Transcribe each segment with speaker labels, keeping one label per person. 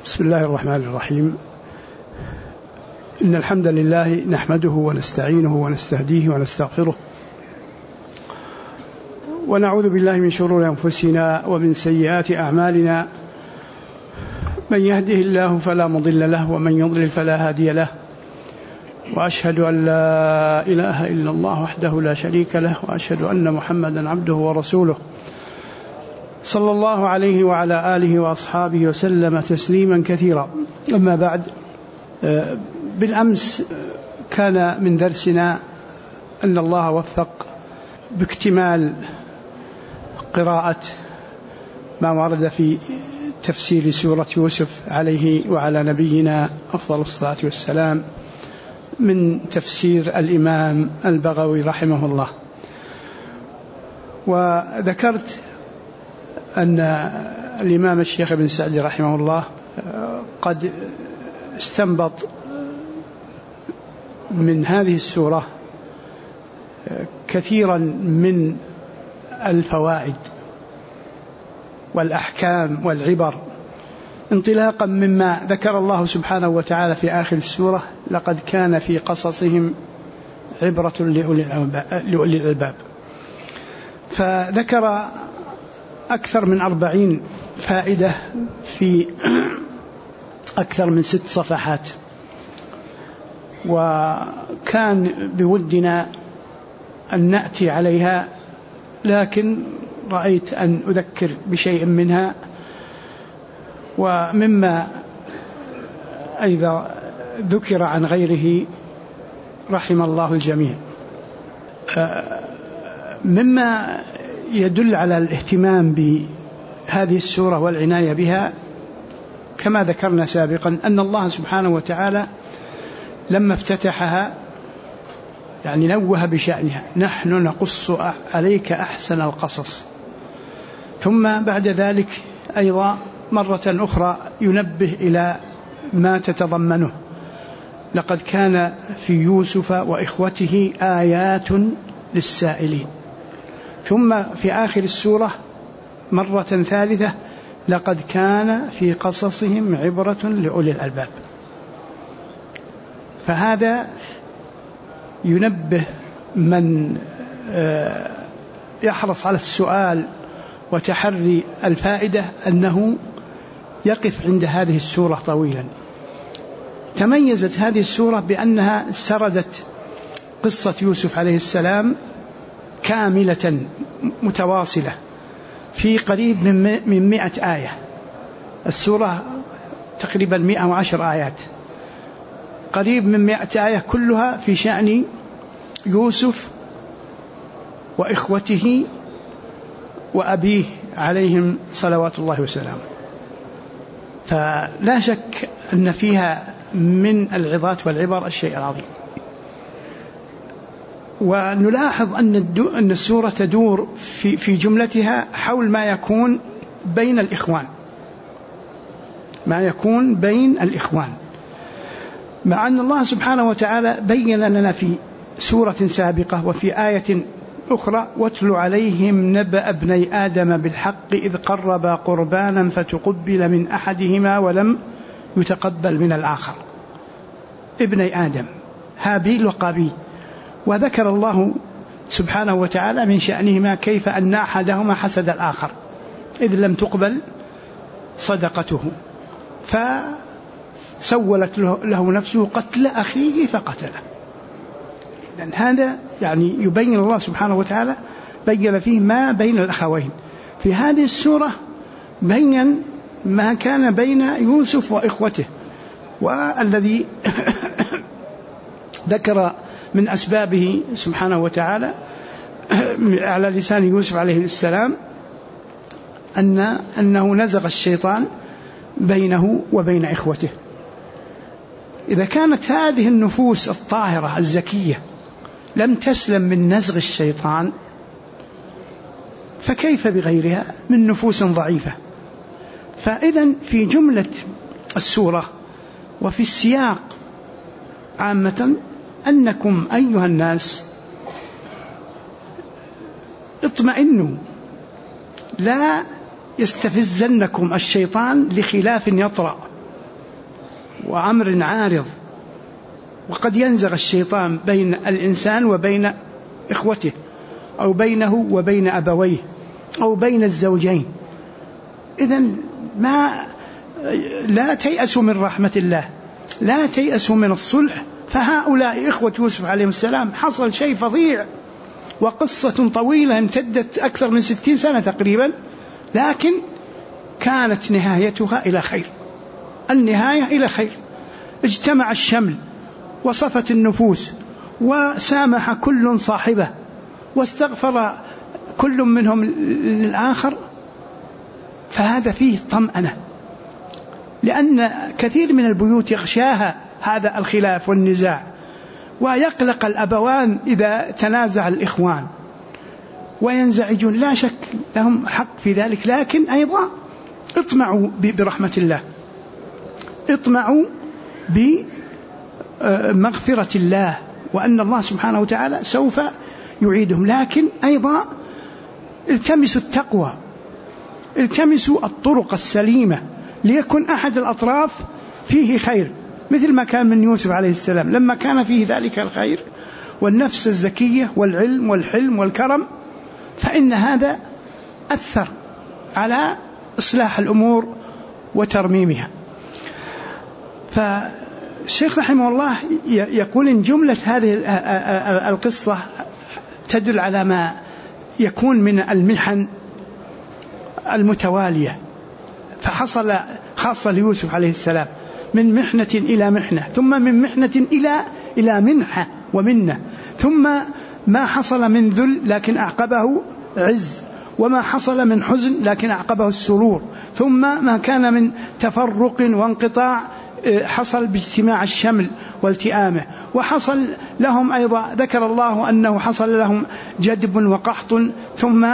Speaker 1: بسم الله الرحمن الرحيم. إن الحمد لله نحمده ونستعينه ونستهديه ونستغفره، ونعوذ بالله من شرور أنفسنا ومن سيئات أعمالنا. من يهده الله فلا مضل له ومن يضلل فلا هادي له، وأشهد أن لا إله إلا الله وحده لا شريك له، وأشهد أن محمدا عبده ورسوله صلى الله عليه وعلى آله وأصحابه وسلم تسليما كثيرا. أما بعد، بالأمس كان من درسنا أن الله وفق باكتمال قراءة ما ورد في تفسير سورة يوسف عليه وعلى نبينا أفضل الصلاة والسلام من تفسير الإمام البغوي رحمه الله. وذكرت أن الإمام الشيخ ابن سعدي رحمه الله قد استنبط من هذه السورة كثيرا من الفوائد والأحكام والعبر، انطلاقا مما ذكر الله سبحانه وتعالى في آخر السورة: لقد كان في قصصهم عبرة لأولي الألباب. فذكر أكثر من 40 فائدة في أكثر من 6 صفحات، وكان بودنا أن نأتي عليها، لكن رأيت أن أذكر بشيء منها. ومما أيضا ذكر عن غيره رحم الله الجميع، مما يدل على الاهتمام بهذه السورة والعناية بها كما ذكرنا سابقا أن الله سبحانه وتعالى لما افتتحها يعني نوه بشأنها: نحن نقص عليك أحسن القصص. ثم بعد ذلك أيضا مرة أخرى ينبه إلى ما تتضمنه: لقد كان في يوسف وإخوته آيات للسائلين. ثم في آخر السورة مرة ثالثة: لقد كان في قصصهم عبرة لأولي الألباب. فهذا ينبه من يحرص على السؤال وتحري الفائدة أنه يقف عند هذه السورة طويلا. تميزت هذه السورة بأنها سردت قصة يوسف عليه السلام كاملة متواصلة في قريب من 100 آية. السورة تقريبا 110 آيات، قريب من 100 آية، كلها في شأن يوسف وإخوته وأبيه عليهم صلوات الله وسلامه. فلا شك أن فيها من العظات والعبر الشيء العظيم. ونلاحظ أن السورة تدور في جملتها حول ما يكون بين الإخوان، مع أن الله سبحانه وتعالى بين لنا في سورة سابقة وفي آية أخرى: واتل عليهم نبأ ابني آدم بالحق إذ قربا قربانا فتقبل من أحدهما ولم يتقبل من الآخر. ابني آدم هابيل وقابيل. وذكر الله سبحانه وتعالى من شأنهما كيف أن أحدهما حسد الآخر إذ لم تقبل صدقته، فسولت له نفسه قتل أخيه فقتله. إذن هذا يعني يبين الله سبحانه وتعالى بين فيه ما بين الأخوين. في هذه السورة بين ما كان بين يوسف وإخوته، والذي ذكر من أسبابه سبحانه وتعالى على لسان يوسف عليه السلام أنه نزغ الشيطان بينه وبين إخوته. إذا كانت هذه النفوس الطاهرة الزكية لم تسلم من نزغ الشيطان، فكيف بغيرها من نفوس ضعيفة؟ فإذن في جملة السورة وفي السياق عامة أنكم أيها الناس اطمئنوا، لا يستفزنكم الشيطان لخلاف يطرأ وأمر عارض، وقد ينزغ الشيطان بين الإنسان وبين إخوته، أو بينه وبين أبويه، أو بين الزوجين. إذن لا تيأسوا من رحمة الله، لا تيأسوا من الصلح. فهؤلاء إخوة يوسف عليه السلام حصل شيء فظيع، وقصة طويلة امتدت أكثر من 60 سنة تقريبا، لكن كانت نهايتها إلى خير، النهاية إلى خير. اجتمع الشمل وصفت النفوس، وسامح كل صاحبه، واستغفر كل منهم للآخر. فهذا فيه طمأنة، لأن كثير من البيوت يغشاها هذا الخلاف والنزاع، ويقلق الأبوان إذا تنازع الإخوان وينزعجون. لا شك لهم حق في ذلك، لكن أيضا اطمعوا برحمة الله، اطمعوا بمغفرة الله، وأن الله سبحانه وتعالى سوف يعيدهم. لكن أيضا التمسوا التقوى، التمسوا الطرق السليمة، ليكن أحد الأطراف فيه خير، مثل ما كان من يوسف عليه السلام لما كان فيه ذلك الخير والنفس الزكية والعلم والحلم والكرم، فإن هذا أثر على إصلاح الأمور وترميمها. فالشيخ رحمه الله يقول إن جملة هذه القصة تدل على ما يكون من المحن المتوالية. فحصل خاصة ليوسف عليه السلام من محنة إلى محنة، ثم من محنة إلى منحة ومنة، ثم ما حصل من ذل لكن أعقبه عز، وما حصل من حزن لكن أعقبه السرور، ثم ما كان من تفرق وانقطاع حصل باجتماع الشمل والتئامه. وحصل لهم أيضا، ذكر الله أنه حصل لهم جدب وقحط، ثم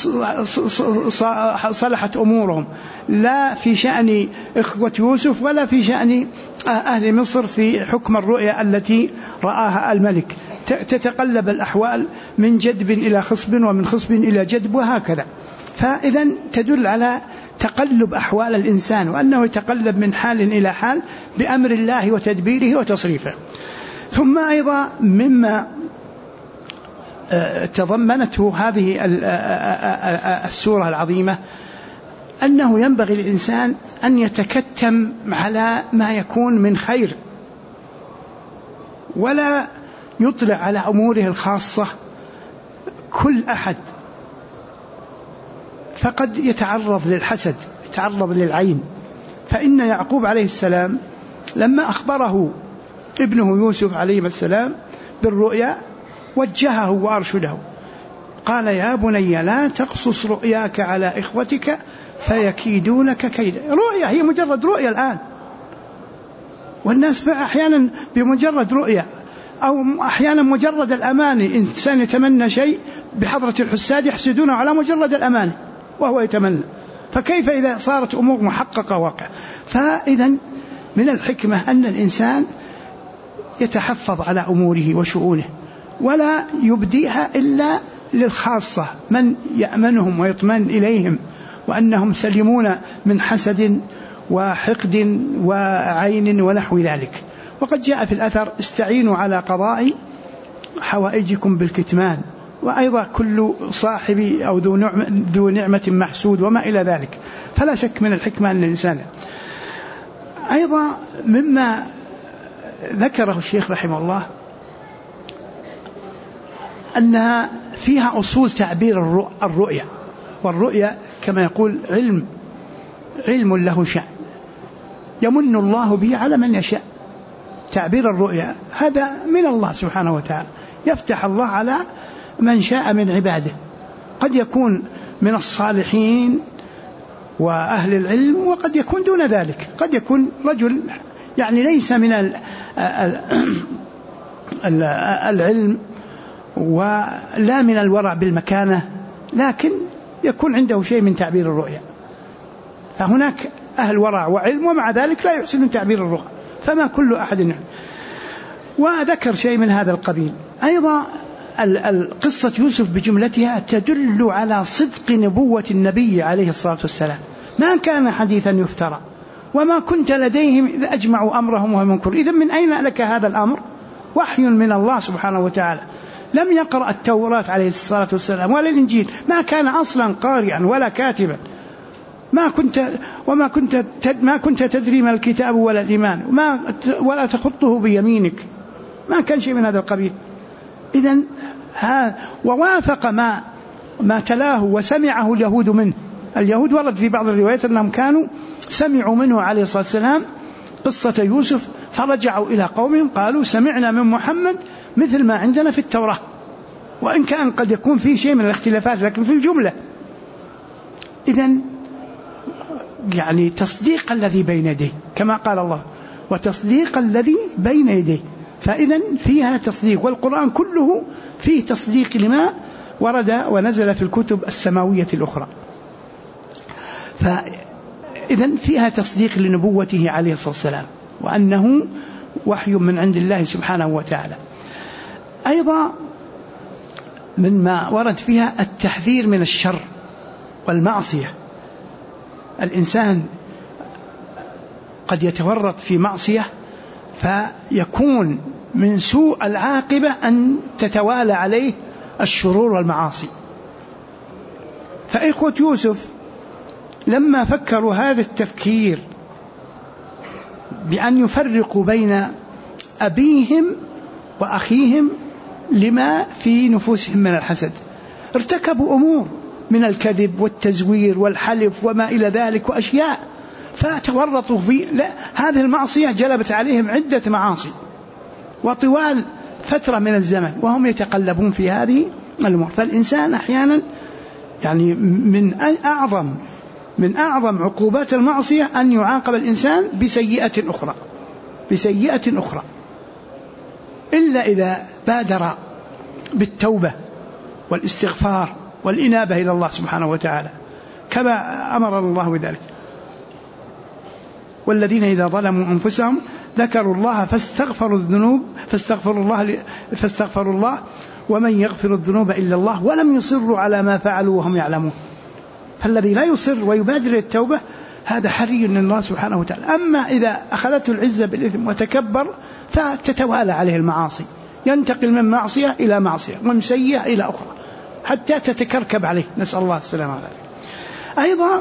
Speaker 1: صلحت أمورهم، لا في شأن إخوة يوسف ولا في شأن أهل مصر في حكم الرؤيا التي رآها الملك. تتقلب الأحوال من جدب إلى خصب، ومن خصب إلى جدب، وهكذا. فإذا تدل على تقلب أحوال الإنسان، وأنه يتقلب من حال إلى حال بأمر الله وتدبيره وتصريفه. ثم أيضا مما تضمنته هذه السورة العظيمة أنه ينبغي للإنسان أن يتكتم على ما يكون من خير، ولا يطلع على أموره الخاصة كل أحد، فقد يتعرض للحسد، يتعرض للعين. فإن يعقوب عليه السلام لما أخبره ابنه يوسف عليه السلام بالرؤيا وجهه وأرشده، قال يا بني لا تقصص رؤياك على إخوتك فيكيدونك كيدا. رؤيا هي مجرد رؤيا الآن، والناس أحيانا بمجرد رؤيا، أو أحيانا مجرد الأماني، إنسان يتمنى شيء بحضرة الحساد يحسدونه على مجرد الأماني وهو يتمنى، فكيف إذا صارت أمور محققة واقع؟ فإذا من الحكمة أن الإنسان يتحفظ على أموره وشؤونه، ولا يبديها إلا للخاصة، من يأمنهم ويطمئن إليهم وأنهم سلمون من حسد وحقد وعين ونحو ذلك. وقد جاء في الأثر استعينوا على قضاء حوائجكم بالكتمان، وأيضا كل صاحب أو ذو نعمة محسود وما إلى ذلك. فلا شك من الحكمة أن الإنسان أيضا مما ذكره الشيخ رحمه الله أنها فيها أصول تعبير الرؤيا، والرؤيا كما يقول علم له شأن يمن الله به على من يشاء. تعبير الرؤيا هذا من الله سبحانه وتعالى، يفتح الله على من شاء من عباده، قد يكون من الصالحين وأهل العلم، وقد يكون دون ذلك، قد يكون رجل يعني ليس من العلم ولا من الورع بالمكانة، لكن يكون عنده شيء من تعبير الرؤيا. فهناك أهل ورع وعلم ومع ذلك لا يحسن تعبير الرؤيا، فما كل أحد يحسن. وذكر شيء من هذا القبيل. أيضا قصة يوسف بجملتها تدل على صدق نبوة النبي عليه الصلاة والسلام، ما كان حديثا يفترى، وما كنت لديهم إذا أجمعوا أمرهم وهم يمكرون. إذن من أين لك هذا الأمر؟ وحي من الله سبحانه وتعالى. لم يقرأ التوراة عليه الصلاة والسلام ولا الإنجيل، ما كان أصلا قارئا ولا كاتبا، ما كنت تدري ما الكتاب ولا الإيمان ولا تخطه بيمينك، ما كان شيء من هذا القبيل. إذن ووافق ما تلاه وسمعه اليهود منه. اليهود ورد في بعض الروايات أنهم كانوا سمعوا منه عليه الصلاة والسلام قصة يوسف، فرجعوا إلى قومهم قالوا سمعنا من محمد مثل ما عندنا في التوراة، وإن كان قد يكون فيه شيء من الاختلافات لكن في الجملة. إذن يعني تصديق الذي بين يديه كما قال الله، وتصديق الذي بين يديه، فإذن فيها تصديق، والقرآن كله فيه تصديق لما ورد ونزل في الكتب السماوية الأخرى. فإذن فيها تصديق لنبوته عليه الصلاة والسلام وأنه وحي من عند الله سبحانه وتعالى. أيضا مما ورد فيها التحذير من الشر والمعصية. الإنسان قد يتورط في معصية فيكون من سوء العاقبة أن تتوالى عليه الشرور والمعاصي. فإخوة يوسف لما فكروا هذا التفكير بأن يفرقوا بين أبيهم وأخيهم لما في نفوسهم من الحسد، ارتكبوا أمور من الكذب والتزوير والحلف وما إلى ذلك وأشياء، فتورطوا في هذه المعصية جلبت عليهم عدة معاصي وطوال فترة من الزمن وهم يتقلبون في هذه الأمور. فالإنسان أحيانا يعني من أعظم عقوبات المعصية أن يعاقب الإنسان بسيئة أخرى إلا إذا بادر بالتوبة والاستغفار والإنابة إلى الله سبحانه وتعالى كما أمر الله بذلك. والذين إذا ظلموا أنفسهم ذكروا الله فاستغفروا الله ومن يغفر الذنوب إلا الله ولم يصروا على ما فعلوا وهم يعلمون. فالذي لا يصر ويبادر التوبة هذا حري من الله سبحانه وتعالى. أما إذا أخذته العزة بالإثم وتكبر فتتوالى عليه المعاصي، ينتقل من معصية إلى معصية ومن سيئة إلى أخرى حتى تتكركب عليه، نسأل الله السلامة والعافية. أيضا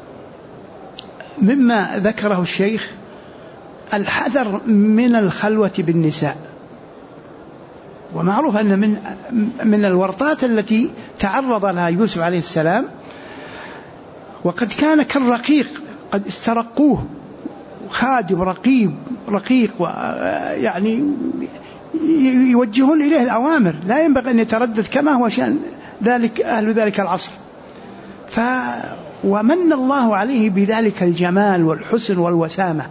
Speaker 1: مما ذكره الشيخ الحذر من الخلوة بالنساء. ومعروف أن من الورطات التي تعرض لها يوسف عليه السلام، وقد كان كالرقيق قد استرقوه، خادم رقيق ويعني يوجهون إليه الأوامر، لا ينبغي أن يتردد كما هو شأن أهل ذلك العصر. ومن الله عليه بذلك الجمال والحسن والوسامة،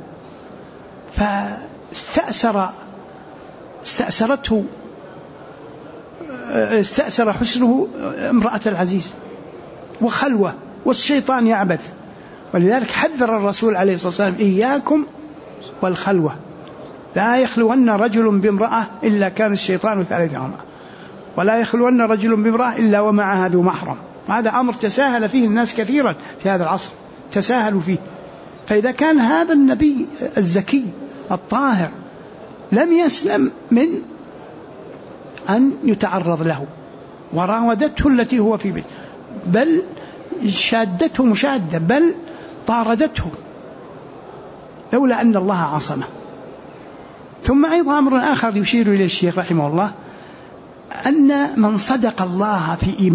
Speaker 1: استأثر حسنه امرأة العزيز وخلوة والشيطان يعبث. ولذلك حذر الرسول عليه الصلاة والسلام إياكم والخلوة، لا يخلون رجل بامرأة إلا كان الشيطان ثالثهما، ولا يخلون رجل بامرأة إلا ومعها ذو محرم. هذا أمر تساهل فيه الناس كثيرا في هذا العصر، تساهلوا فيه. فإذا كان هذا النبي الزكي الطاهر لم يسلم من أن يتعرض له، وراودته التي هو في بيت، بل شادته مشادة، بل طاردته لولا أن الله عصمه. ثم أيضا أمر آخر يشير إليه الشيخ رحمه الله، أن من صدق الله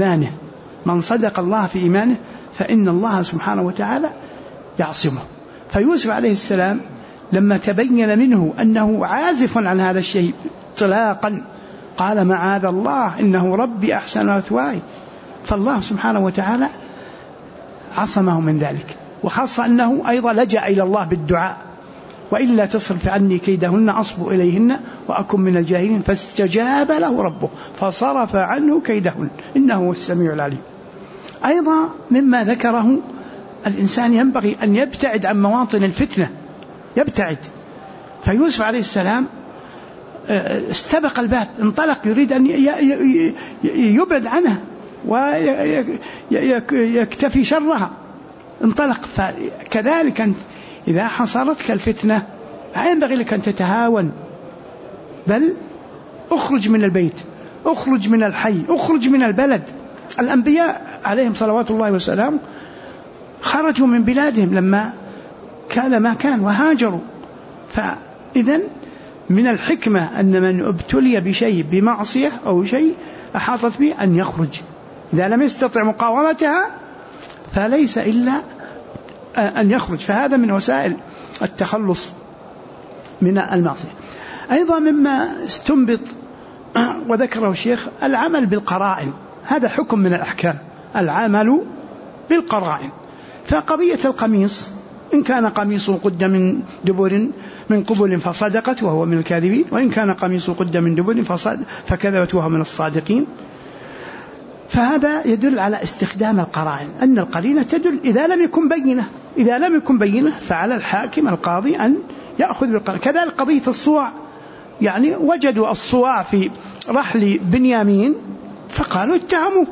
Speaker 1: في إيمانه فإن الله سبحانه وتعالى يعصمه. فيوسف عليه السلام لما تبين منه أنه عازف عن هذا الشيء طلاقا قال معاذ الله إنه ربي أحسن مثواي، فالله سبحانه وتعالى عصمه من ذلك. وخاصة أنه أيضا لجأ إلى الله بالدعاء، وإلا تصرف عني كيدهن أصب إليهن وأكن من الجاهلين، فاستجاب له ربه فصرف عنه كيدهن إنه هو السميع العليم. أيضا مما ذكره الإنسان ينبغي أن يبتعد عن مواطن الفتنة، يبتعد. فيوسف عليه السلام استبق الباب، انطلق يريد أن يبعد عنها ويكتفي شرها، انطلق. فكذلك إذا حصلتك الفتنة لا ينبغي لك أن تتهاون، بل أخرج من البيت، أخرج من الحي، أخرج من البلد. الأنبياء عليهم صلوات الله وسلامه خرجوا من بلادهم لما كان ما كان وهاجروا. فإذن من الحكمة أن من ابتلي بشيء بمعصية أو شيء أحاطت به أن يخرج، إذا لم يستطع مقاومتها فليس إلا أن يخرج. فهذا من وسائل التخلص من المعصية. أيضا مما استنبط وذكره الشيخ العمل بالقرائن، هذا حكم من الأحكام، العمل بالقرائن. فقضية القميص إن كان قميصه قد من دبر من قبل فصدقت وهو من الكاذبين، وإن كان قميصه قد من دبر فكذبت وهو من الصادقين، فهذا يدل على استخدام القرائن، أن القرينة تدل إذا لم يكن بينة فعلى الحاكم القاضي أن يأخذ بالقرائن. كذلك قضية الصواع، يعني وجدوا الصواع في رحل بنيامين فقالوا اتهموه،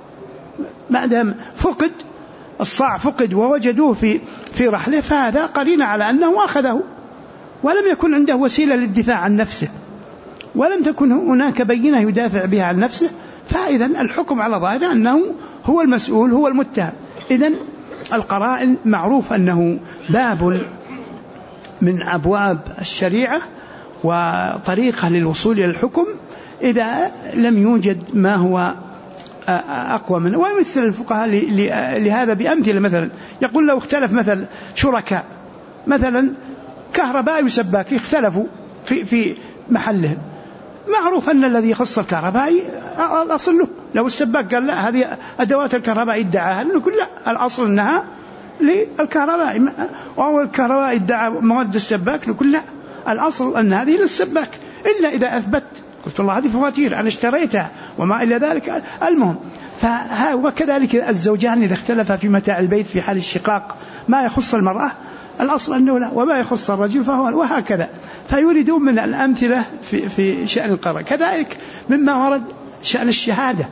Speaker 1: ما دام فقد الصاع فقد ووجدوه في رحله، فهذا قرينة على أنه أخذه ولم يكن عنده وسيلة للدفاع عن نفسه، ولم تكن هناك بينة يدافع بها عن نفسه، فإذن الحكم على ظاهره أنه هو المسؤول، هو المتهم. إذن القرائن معروف أنه باب من أبواب الشريعة وطريقة للوصول إلى الحكم إذا لم يوجد ما هو أقوى منه. ويمثل الفقهاء لهذا بأمثلة، مثلا يقول لو اختلف مثلا شركاء، مثلا كهرباء وسباك اختلفوا في محلهم، معروف أن الذي يخص الكهرباء الأصل له. لو السباك قال لا هذه أدوات الكهرباء ادعاها، نقول لا الأصل أنها للكهرباء، أو الكهرباء ادعى مواد السباك، نقول لا الأصل أن هذه للسباك، إلا إذا أثبت قلت والله هذه فواتير أنا اشتريتها وما إلى ذلك. المهم وكذلك الزوجان إذا اختلفا في متاع البيت في حال الشقاق، ما يخص المرأة الأصل أنه لا، وما يخص الرجل فهو، وهكذا. فيريدون من الأمثلة في شأن القرار. كذلك مما ورد شأن الشهادة،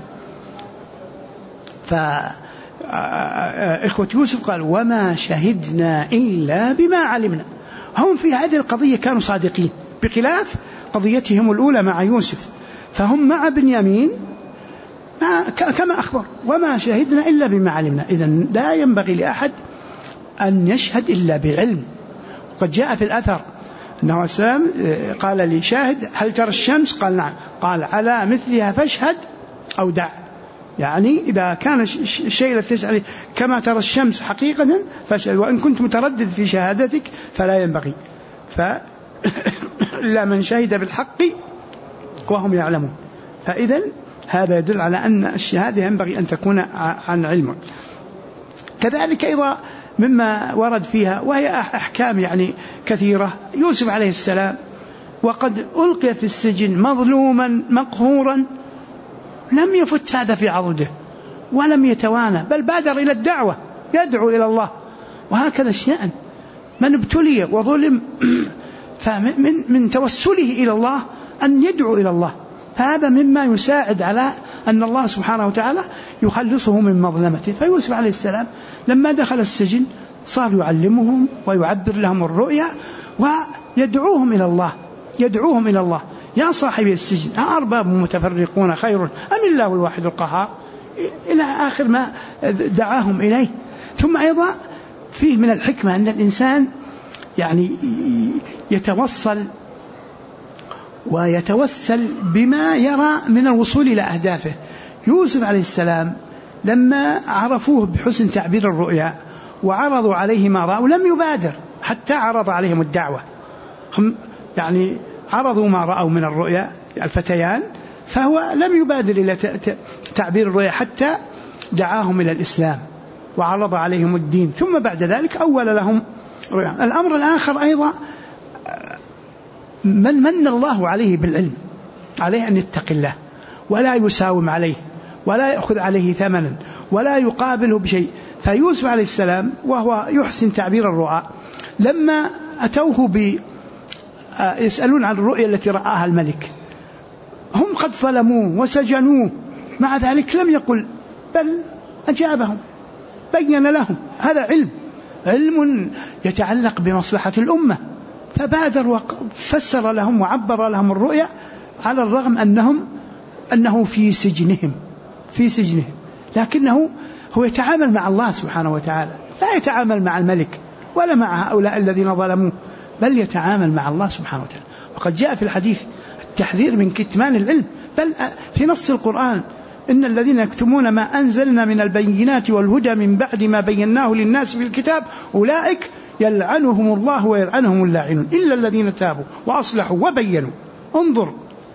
Speaker 1: فإخوة يوسف قال وما شهدنا إلا بما علمنا. هم في هذه القضية كانوا صادقين بخلاف قضيتهم الأولى مع يوسف، فهم مع بنيامين كما أخبر وما شهدنا إلا بما علمنا. إذن لا ينبغي لأحد أن يشهد إلا بعلم. وقد جاء في الأثر أنه السلام قال لي شاهد هل ترى الشمس؟ قال نعم. قال على مثلها فاشهد أو دع، يعني إذا كان الشيء الذي تسأل كما ترى الشمس حقيقة فاشهد، وإن كنت متردد في شهادتك فلا ينبغي، إلا من شهد بالحق وهم يعلمون. فإذا هذا يدل على أن الشهادة ينبغي أن تكون عن علم. كذلك أيضا مما ورد فيها وهي أحكام يعني كثيرة، يوسف عليه السلام وقد ألقي في السجن مظلوما مقهورا لم يفت هذا في عضده ولم يتوانى، بل بادر إلى الدعوة يدعو إلى الله. وهكذا الشأن من ابتلي وظلم فمن توسله إلى الله أن يدعو إلى الله، فهذا مما يساعد على أن الله سبحانه وتعالى يخلصه من مظلمته. فيوسف عليه السلام لما دخل السجن صار يعلمهم ويعبر لهم الرؤيا ويدعوهم إلى الله، يدعوهم إلى الله يا صاحبي السجن أأرباب متفرقون خير أم الله الواحد القهار، إلى آخر ما دعاهم إليه. ثم أيضا فيه من الحكمة أن الإنسان يعني يتوصل ويتوسل بما يرى من الوصول إلى أهدافه. يوسف عليه السلام لما عرفوه بحسن تعبير الرؤيا وعرضوا عليه ما رأوا لم يبادر حتى عرض عليهم الدعوة. هم يعني عرضوا ما رأوا من الرؤيا الفتيان، فهو لم يبادر إلى تعبير الرؤيا حتى دعاهم إلى الإسلام وعرض عليهم الدين، ثم بعد ذلك أول لهم رؤيا. الأمر الآخر أيضا من الله عليه بالعلم، عليه أن يتقي الله ولا يساوم عليه ولا يأخذ عليه ثمنا ولا يقابله بشيء. فيوسف عليه السلام وهو يحسن تعبير الرؤى لما أتوه يسألون عن الرؤيا التي رآها الملك، هم قد ظلموه وسجنوه، مع ذلك لم يقل بل أجابهم بين لهم، هذا علم علم يتعلق بمصلحة الأمة، فبادر وفسر لهم وعبر لهم الرؤيا على الرغم أنه في سجنهم لكنه هو يتعامل مع الله سبحانه وتعالى، لا يتعامل مع الملك ولا مع هؤلاء الذين ظلموه، بل يتعامل مع الله سبحانه وتعالى. وقد جاء في الحديث التحذير من كتمان العلم، بل في نص القرآن: إن الذين يكتمون ما أنزلنا من البينات والهدى من بعد ما بيناه للناس في الكتاب أولئك يلعنهم الله ويلعنهم اللاعنون إلا الذين تابوا وأصلحوا وبينوا. انظر،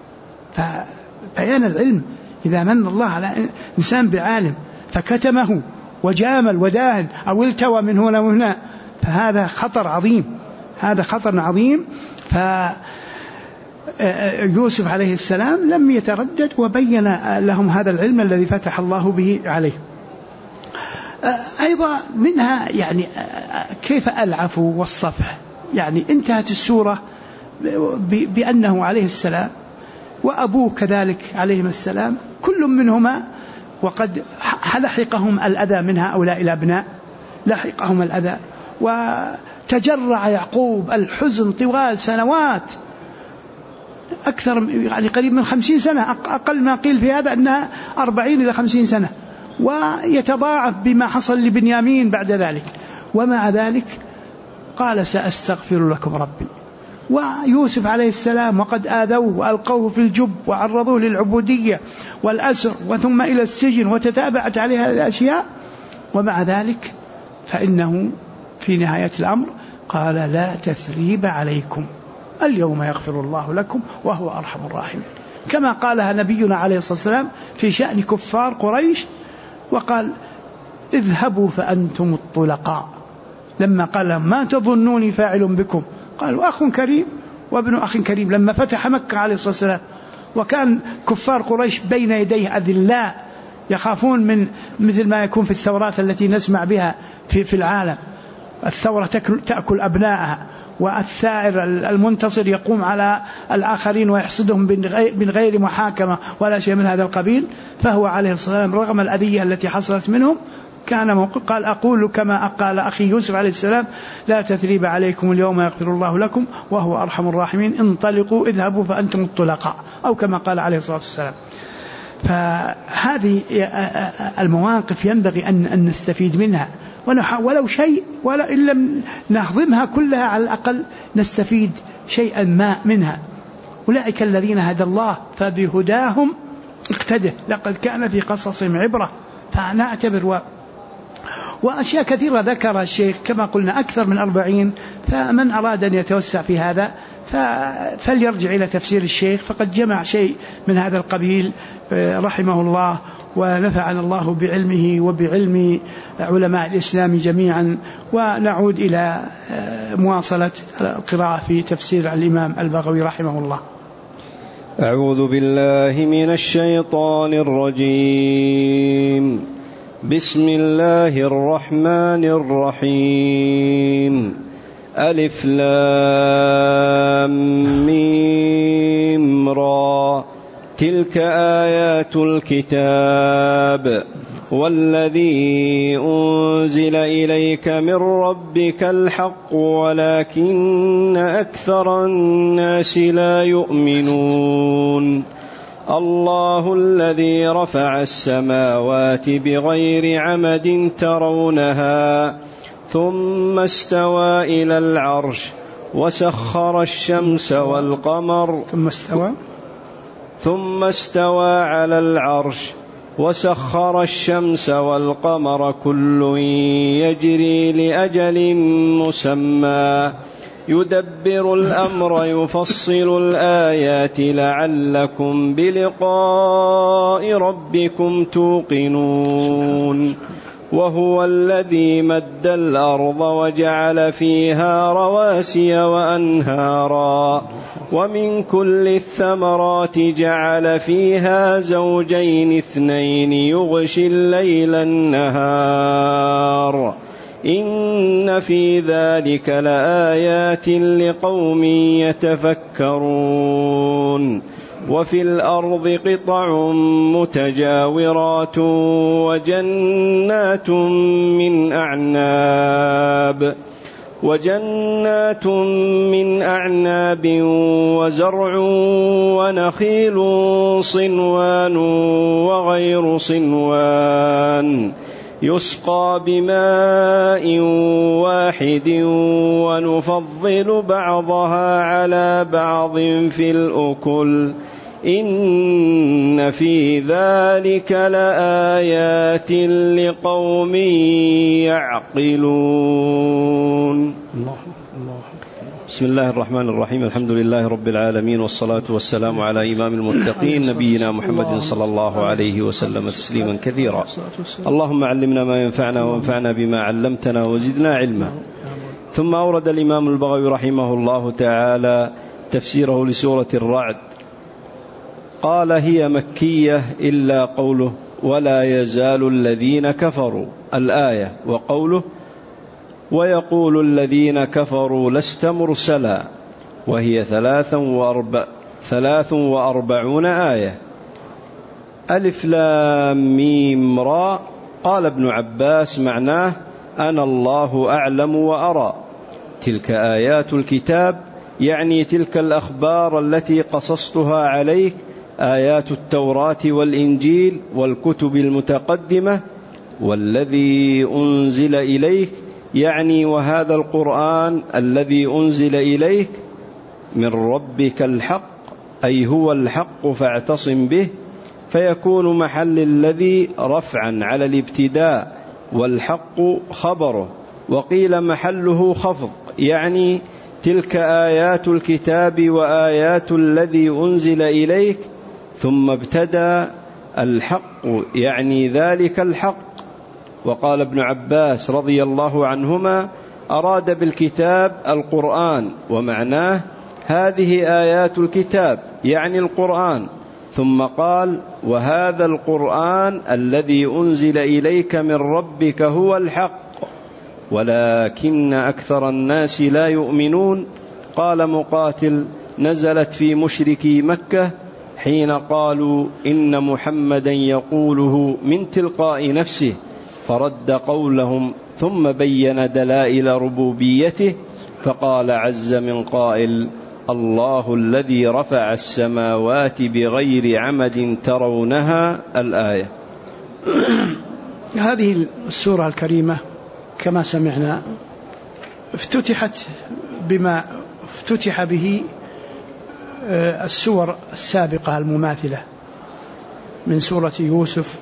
Speaker 1: فبيان العلم إذا من الله على إنسان بعالم فكتمه وجامل وداهن أو التوى من هنا وهنا، فهذا خطر عظيم. فيوسف عليه السلام لم يتردد وبين لهم هذا العلم الذي فتح الله به عليه. أيضا منها يعني كيف العفو والصفح. يعني انتهت السورة بأنه عليه السلام وأبوه كذلك عليهم السلام كل منهما وقد لحقهم الأذى من هؤلاء الأبناء، لحقهم الأذى، وتجرع يعقوب الحزن طوال سنوات، أكثر يعني قريب من 50 سنة، أقل ما قيل في هذا أنها 40 إلى 50 سنة، ويتضاعف بما حصل لبنيامين بعد ذلك. ومع ذلك قال سأستغفر لكم ربي. ويوسف عليه السلام وقد آذوه وألقوه في الجب وعرضوه للعبودية والأسر وثم إلى السجن وتتابعت عليها الأشياء، ومع ذلك فإنه في نهاية الأمر قال لا تثريب عليكم اليوم يغفر الله لكم وهو أرحم الراحمين، كما قالها نبينا عليه الصلاة والسلام في شأن كفار قريش، وقال اذهبوا فأنتم الطلقاء، لما قال ما تظنوني فاعل بكم، قالوا أخ كريم وابن أخ كريم. لما فتح مكة عليه الصلاة والسلام وكان كفار قريش بين يديه أذلاء يخافون من مثل ما يكون في الثورات التي نسمع بها في العالم، الثورة تأكل أبنائها، والثائر المنتصر يقوم على الآخرين ويحصدهم من غير محاكمة ولا شيء من هذا القبيل. فهو عليه الصلاة والسلام رغم الأذية التي حصلت منهم كان قال أقول كما قال أخي يوسف عليه السلام لا تثريب عليكم اليوم يغفر الله لكم وهو أرحم الراحمين، انطلقوا اذهبوا فأنتم الطلقاء، أو كما قال عليه الصلاة والسلام. فهذه المواقف ينبغي أن نستفيد منها، ولو شيء، ولا إن لم نهضمها كلها على الأقل نستفيد شيئا ما منها. أولئك الذين هدى الله فبهداهم اقتده لقد كان في قصصهم عبرة. فنعتبر وأشياء كثيرة ذكر الشيخ كما قلنا أكثر من 40، فمن أراد أن يتوسع في هذا فليرجع إلى تفسير الشيخ، فقد جمع شيء من هذا القبيل رحمه الله، ونفعنا الله بعلمه وبعلم علماء الإسلام جميعا. ونعود إلى مواصلة القراءة في تفسير الإمام البغوي رحمه الله.
Speaker 2: أعوذ بالله من الشيطان الرجيم. بسم الله الرحمن الرحيم. ألف لام ميم را تلك آيات الكتاب والذي أنزل إليك من ربك الحق ولكن أكثر الناس لا يؤمنون. الله الذي رفع السماوات بغير عمد ترونها ثم استوى إلى العرش وسخر الشمس والقمر ثم استوى على العرش وسخر الشمس والقمر كل يجري لأجل مسمى يدبر الأمر يفصل الآيات لعلكم بلقاء ربكم توقنون. وهو الذي مد الأرض وجعل فيها رواسي وأنهارا ومن كل الثمرات جعل فيها زوجين اثنين يغشي الليل النهار إن في ذلك لآيات لقوم يتفكرون. وفي الأرض قطع متجاورات وجنات من أعناب وزرع ونخيل صنوان وغير صنوان يسقى بماء واحد ونفضل بعضها على بعض في الأكل إن في ذلك لآيات لقوم يعقلون. بسم الله الرحمن الرحيم. الحمد لله رب العالمين، والصلاة والسلام على إمام المتقين نبينا محمد صلى الله عليه وسلم تسليما كثيرا. اللهم علمنا ما ينفعنا وانفعنا بما علمتنا وزدنا علما. ثم أورد الإمام البغوي رحمه الله تعالى تفسيره لسورة الرعد، قال: هي مكية إلا قوله ولا يزال الذين كفروا الآية، وقوله ويقول الذين كفروا لست مرسلا، وهي 43 آية. ألف لام ميم را. قال ابن عباس معناه أنا الله أعلم وأرى. تلك آيات الكتاب، يعني تلك الأخبار التي قصصتها عليك، آيات التوراة والإنجيل والكتب المتقدمة. والذي أنزل إليك، يعني وهذا القرآن الذي أنزل إليك من ربك الحق، أي هو الحق فاعتصم به، فيكون محل الذي رفعا على الابتداء، والحق خبره. وقيل محله خفض، يعني تلك آيات الكتاب وآيات الذي أنزل إليك، ثم ابتدأ الحق، يعني ذلك الحق. وقال ابن عباس رضي الله عنهما: أراد بالكتاب القرآن، ومعناه هذه آيات الكتاب، يعني القرآن. ثم قال: وهذا القرآن الذي أنزل إليك من ربك هو الحق ولكن أكثر الناس لا يؤمنون. قال مقاتل: نزلت في مشركي مكة حين قالوا إن محمدا يقوله من تلقاء نفسه، فرد قولهم ثم بين دلائل ربوبيته، فقال عز من قائل: الله الذي رفع السماوات بغير عمد ترونها. الآية.
Speaker 1: هذه السورة الكريمة كما سمعنا افتتحت بما افتتح به السور السابقة المماثلة من سورة يوسف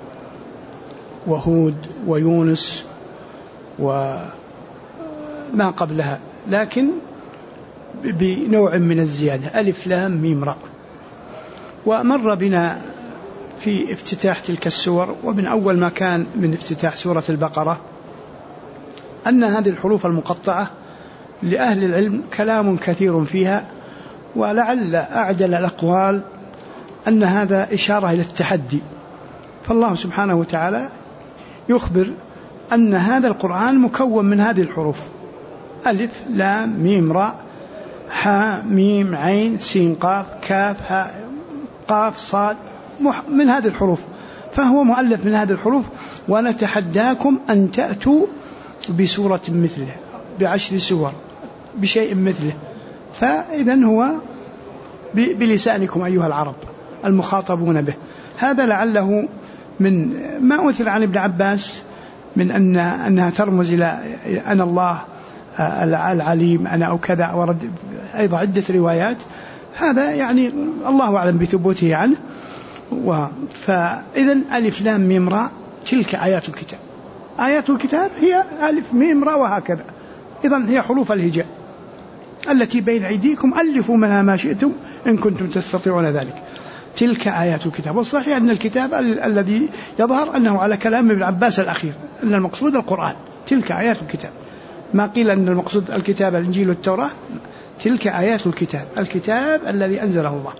Speaker 1: وهود ويونس وما قبلها، لكن بنوع من الزيادة، ألف لام ميم را. ومر بنا في افتتاح تلك السور، ومن أول ما كان من افتتاح سورة البقرة، أن هذه الحروف المقطعة لأهل العلم كلام كثير فيها، ولعل أعدل الأقوال أن هذا إشارة إلى التحدي. فالله سبحانه وتعالى يخبر أن هذا القرآن مكون من هذه الحروف: ألف لام ميم را حاء ميم عين سين قاف كاف هاء قاف صاد، من هذه الحروف، فهو مؤلف من هذه الحروف. ونتحداكم أن تأتوا بسورة مثله، ب10 سور، بشيء مثله. فإذن هو بلسانكم أيها العرب المخاطبون به. هذا لعله من ما أثر عن ابن عباس من أنها ترمز إلى أنا الله العليم أنا أو كذا، ورد أيضا عدة روايات. هذا يعني الله أعلم بثبوته عنه. فإذن ألف لام ميم را تلك آيات الكتاب. آيات الكتاب هي ألف ميم را وهكذا. إذن هي حروف الهجاء التي بين أيديكم، ألفوا منها ما شئتم إن كنتم تستطيعون ذلك. تلك آيات الكتاب. والصحيح أن الكتاب الذي يظهر أنه على كلام ابن عباس الأخير، أن المقصود القرآن. تلك آيات الكتاب، ما قيل أن المقصود الكتاب الإنجيل والتوراة. تلك آيات الكتاب، الكتاب الذي أنزله الله.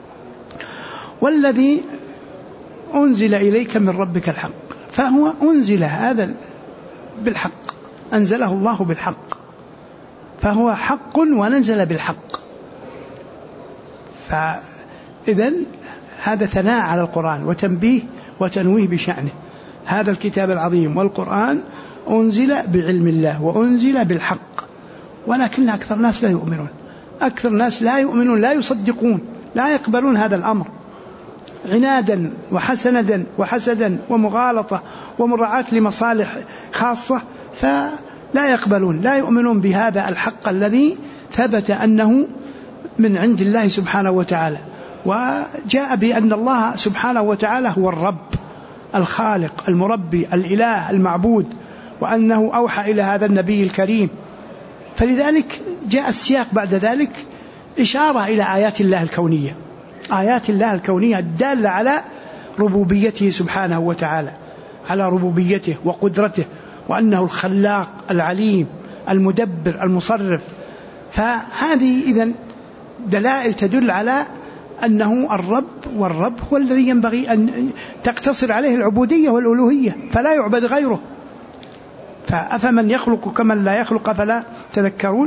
Speaker 1: والذي أنزل إليك من ربك الحق، فهو أنزل هذا بالحق، أنزله الله بالحق، فهو حق ونزل بالحق. إذن هذا ثناء على القرآن وتنبيه وتنويه بشأنه. هذا الكتاب العظيم والقرآن أنزل بعلم الله وأنزل بالحق، ولكن أكثر الناس لا يؤمنون. أكثر الناس لا يؤمنون، لا يصدقون، لا يقبلون هذا الأمر، عنادا وحسدا ومغالطة ومراعاة لمصالح خاصة، فلا يقبلون، لا يؤمنون بهذا الحق الذي ثبت أنه من عند الله سبحانه وتعالى، وجاء بأن الله سبحانه وتعالى هو الرب الخالق المربي الإله المعبود، وأنه أوحى إلى هذا النبي الكريم. فلذلك جاء السياق بعد ذلك إشارة إلى آيات الله الكونية، آيات الله الكونية الدالة على ربوبيته سبحانه وتعالى، على ربوبيته وقدرته، وأنه الخلاق العليم المدبر المصرف. فهذه إذن دلائل تدل على أنه الرب، والرب هو الذي ينبغي أن تقتصر عليه العبودية والألوهية، فلا يعبد غيره. فأفمن يخلق كمن لا يخلق فلا تذكرون.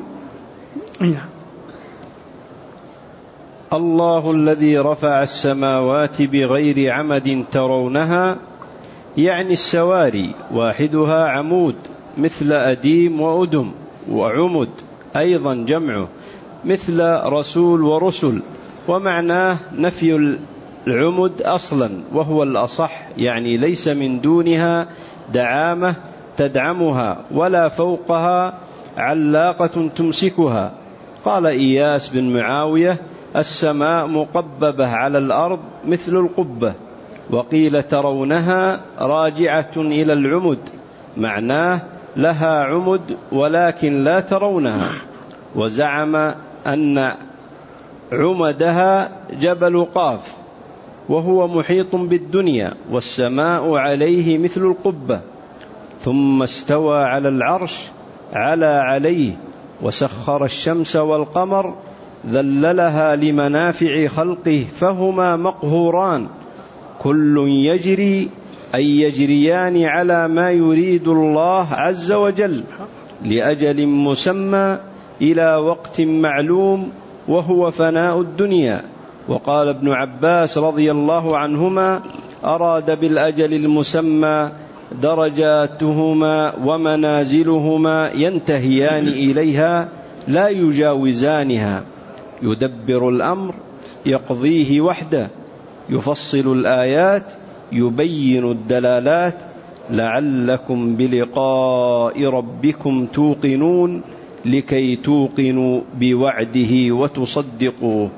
Speaker 2: الله الذي رفع السماوات بغير عمد ترونها، يعني السواري واحدها عمود مثل أديم وأدم، وعمد أيضا جمعه مثل رسول ورسل، ومعناه نفي العمد أصلا وهو الأصح، يعني ليس من دونها دعامة تدعمها ولا فوقها علاقة تمسكها. قال إياس بن معاوية: السماء مقببة على الأرض مثل القبة. وقيل ترونها راجعة إلى العمد، معناه لها عمد ولكن لا ترونها. وزعم أن عمدها جبل قاف، وهو محيط بالدنيا، والسماء عليه مثل القبة. ثم استوى على العرش عليه، وسخر الشمس والقمر ذللها لمنافع خلقه، فهما مقهوران، كل يجري أي يجريان على ما يريد الله عز وجل لأجل مسمى إلى وقت معلوم، وهو فناء الدنيا. وقال ابن عباس رضي الله عنهما: أراد بالأجل المسمى درجاتهما ومنازلهما ينتهيان إليها لا يجاوزانها، يدبر الأمر يقضيه وحده، يفصل الآيات يبين الدلالات، لعلكم بلقاء ربكم توقنون، لكي توقنوا بوعده وتصدقوه.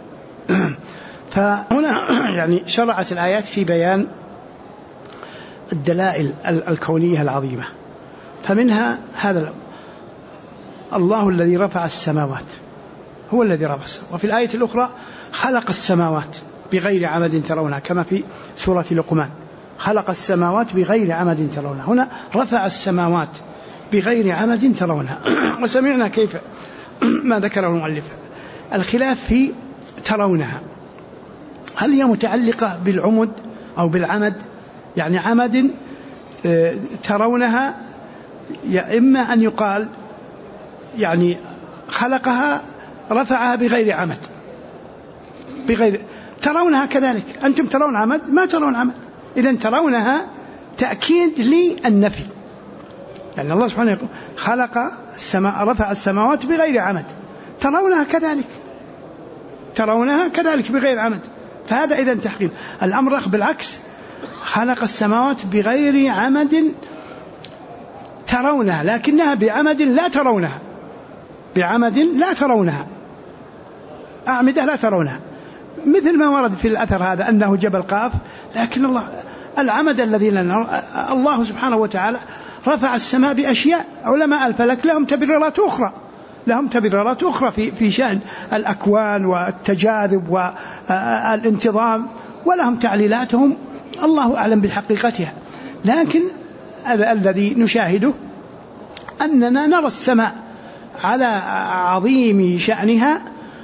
Speaker 1: فهنا يعني شرعت الآيات في بيان الدلائل الكونية العظيمة. فمنها هذا الله الذي رفع السماوات، هو الذي رفع السماوات. وفي الآية الأخرى خلق السماوات بغير عمد ترونها، كما في سورة لقمان: خلق السماوات بغير عمد ترونها. هنا رفع السماوات بغير عمد ترونها. وسمعنا كيف ما ذكره المؤلف الخلاف في ترونها، هل هي متعلقة بالعمد أو بالعمد؟ يعني عمد ترونها، إما أن يقال يعني خلقها رفعها بغير عمد، بغير ترونها كذلك. أنتم ترون عمد؟ ما ترون عمد. إذن ترونها تأكيد للنفي، يعني الله سبحانه يقول خلق السماء رفع السماوات بغير عمد، ترونها كذلك، ترونها كذلك بغير عمد. فهذا إذن تحقيق الأمر بالعكس، خلق السماوات بغير عمد ترونها، لكنها بعمد لا ترونها، بعمد لا ترونها، أعمدة لا ترونها، مثل ما ورد في الأثر هذا أنه جبل قاف. لكن الله العمد الذي الله سبحانه وتعالى رفع السماء بأشياء، علماء الفلك لهم تبريرات أخرى، لهم تبريرات أخرى في شأن الأكوان والتجاذب والانتظام، ولهم تعليلاتهم الله أعلم بحقيقتها. لكن الذي نشاهده أننا نرى السماء على عظيم شأنها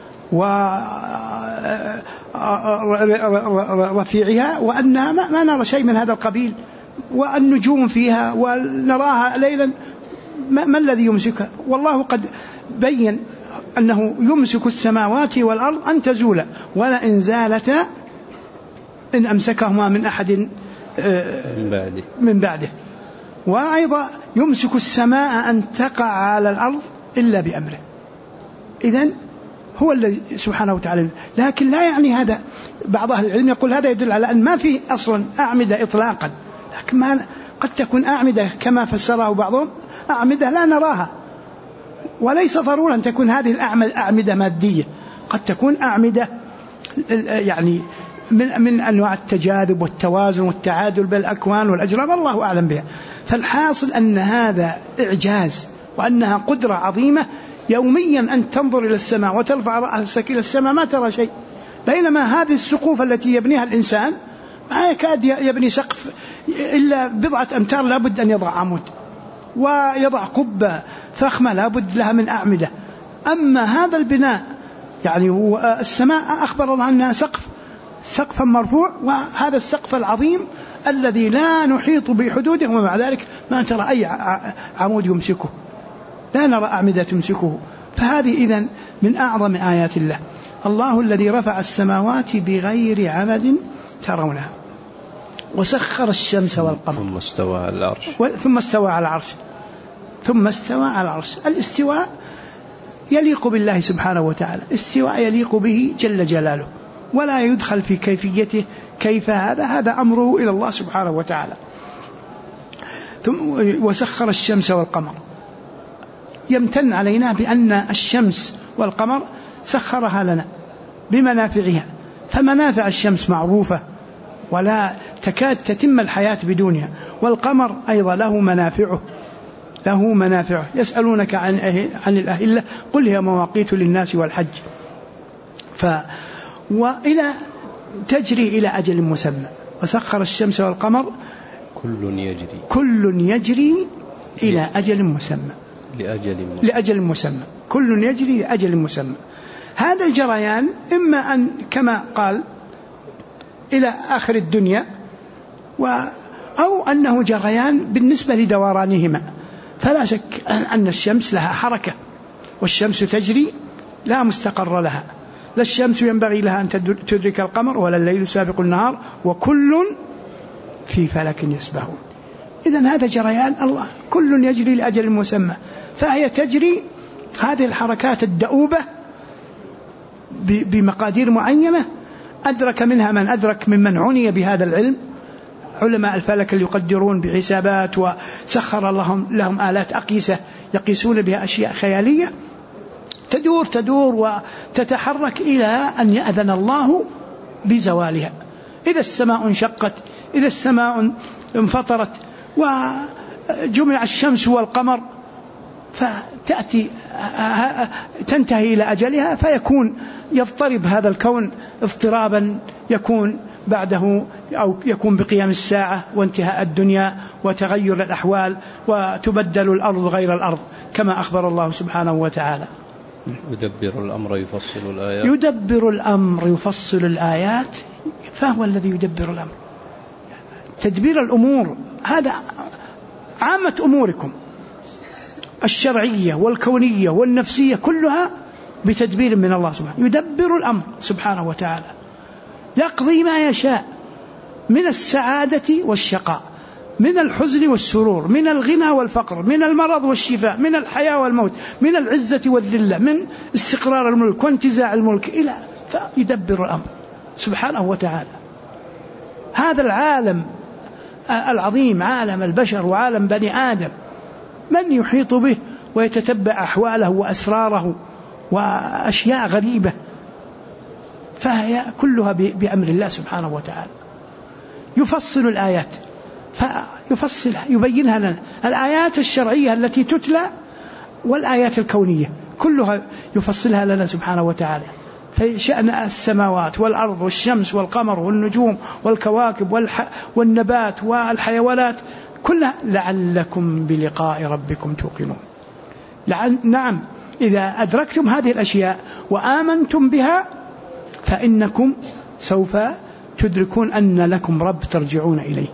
Speaker 1: ورفيعها، وأنها ما نرى شيء من هذا القبيل، والنجوم فيها ونراها ليلا، ما الذي يمسكها؟ والله قد بين أنه يمسك السماوات والأرض أن تزولا ولئن زالتا إن أمسكهما من أحد من بعده. وأيضا يمسك السماء أن تقع على الأرض إلا بأمره. إذن هو الذي سبحانه وتعالى. لكن لا يعني هذا، بعض أهل العلم يقول هذا يدل على أن ما في أصلا أعمدة إطلاقا، لكن ما قد تكون أعمدة كما فسره بعضهم أعمدة لا نراها، وليس ضرورا أن تكون هذه الأعمدة مادية، قد تكون أعمدة يعني من أنواع التجاذب والتوازن والتعادل بين الأكوان والأجرام، الله أعلم بها. فالحاصل أن هذا إعجاز وأنها قدرة عظيمة. يوميا أن تنظر إلى السماء وترفع رأسك إلى السماء ما ترى شيء، بينما هذه السقوف التي يبنيها الإنسان ما يكاد يبني سقف إلا بضعة أمتار، لابد أن يضع عمود ويضع قبة فخمة لابد لها من أعمدة. أما هذا البناء يعني السماء أخبر الله أنها سقفا مرفوع، وهذا السقف العظيم الذي لا نحيط بحدوده، ومع ذلك ما ترى أي عمود يمسكه، لا نرى أعمدة تمسكه. فهذه إذن من أعظم آيات الله. الله الذي رفع السماوات بغير عمد ترونها وسخر الشمس والقمر
Speaker 2: ثم استوى على العرش
Speaker 1: ثم استوى على العرش. الاستواء يليق بالله سبحانه وتعالى، استواء يليق به جل جلاله، ولا يدخل في كيفيته كيف هذا أمره إلى الله سبحانه وتعالى. ثم وسخر الشمس والقمر. يمتن علينا بأن الشمس والقمر سخرها لنا بمنافعها، فمنافع الشمس معروفة ولا تكاد تتم الحياة بدونها، والقمر أيضا له منافعه. يسألونك عن الأهلة قل هي مواقيت للناس والحج، وإلى تجري إلى أجل مسمى. وسخر الشمس والقمر كل يجري إلى أجل مسمى لأجل مسمى، كل يجري لأجل مسمى. هذا الجريان إما أن كما قال إلى آخر الدنيا، أو أنه جريان بالنسبة لدورانهما. فلا شك أن الشمس لها حركة، والشمس تجري لا مستقر لها، لا الشمس ينبغي لها أن تدرك القمر ولا الليل سابق النهار، وكل في فلك يسبحون. إذن هذا جريان الله، كل يجري لأجل مسمى، فهي تجري هذه الحركات الدؤوبة بمقادير معينة أدرك منها من أدرك ممن عني بهذا العلم، علماء الفلك اللي يقدرون بحسابات، وسخر لهم آلات أقيسة يقيسون بها أشياء خيالية تدور وتتحرك إلى أن يأذن الله بزوالها. إذا السماء انشقت، إذا السماء انفطرت وجمع الشمس والقمر، فتأتي تنتهي إلى أجلها، فيكون يضطرب هذا الكون اضطرابا يكون بعده أو يكون بقيام الساعة وانتهاء الدنيا وتغير الأحوال، وتبدل الأرض غير الأرض كما أخبر الله سبحانه وتعالى.
Speaker 2: يدبر الأمر يفصل الآيات،
Speaker 1: فهو الذي يدبر الأمر. تدبير الأمور هذا عامة أموركم الشرعية والكونية والنفسية كلها بتدبير من الله سبحانه. يدبر الأمر سبحانه وتعالى، يقضي ما يشاء من السعادة والشقاء، من الحزن والسرور، من الغنى والفقر، من المرض والشفاء، من الحياة والموت، من العزة والذلة، من استقرار الملك وانتزاع الملك، إلى فيدبر الأمر سبحانه وتعالى. هذا العالم العظيم، عالم البشر وعالم بني آدم، من يحيط به ويتتبع أحواله وأسراره وأشياء غريبة، فهي كلها بأمر الله سبحانه وتعالى. يفصل الآيات، يبينها لنا، الآيات الشرعية التي تتلى والآيات الكونية كلها يفصلها لنا سبحانه وتعالى. في شأن السماوات والأرض والشمس والقمر والنجوم والكواكب والنبات والحيوانات كلها لعلكم بلقاء ربكم توقنون. نعم، إذا أدركتم هذه الأشياء وآمنتم بها فإنكم سوف تدركون أن لكم رب ترجعون إليه،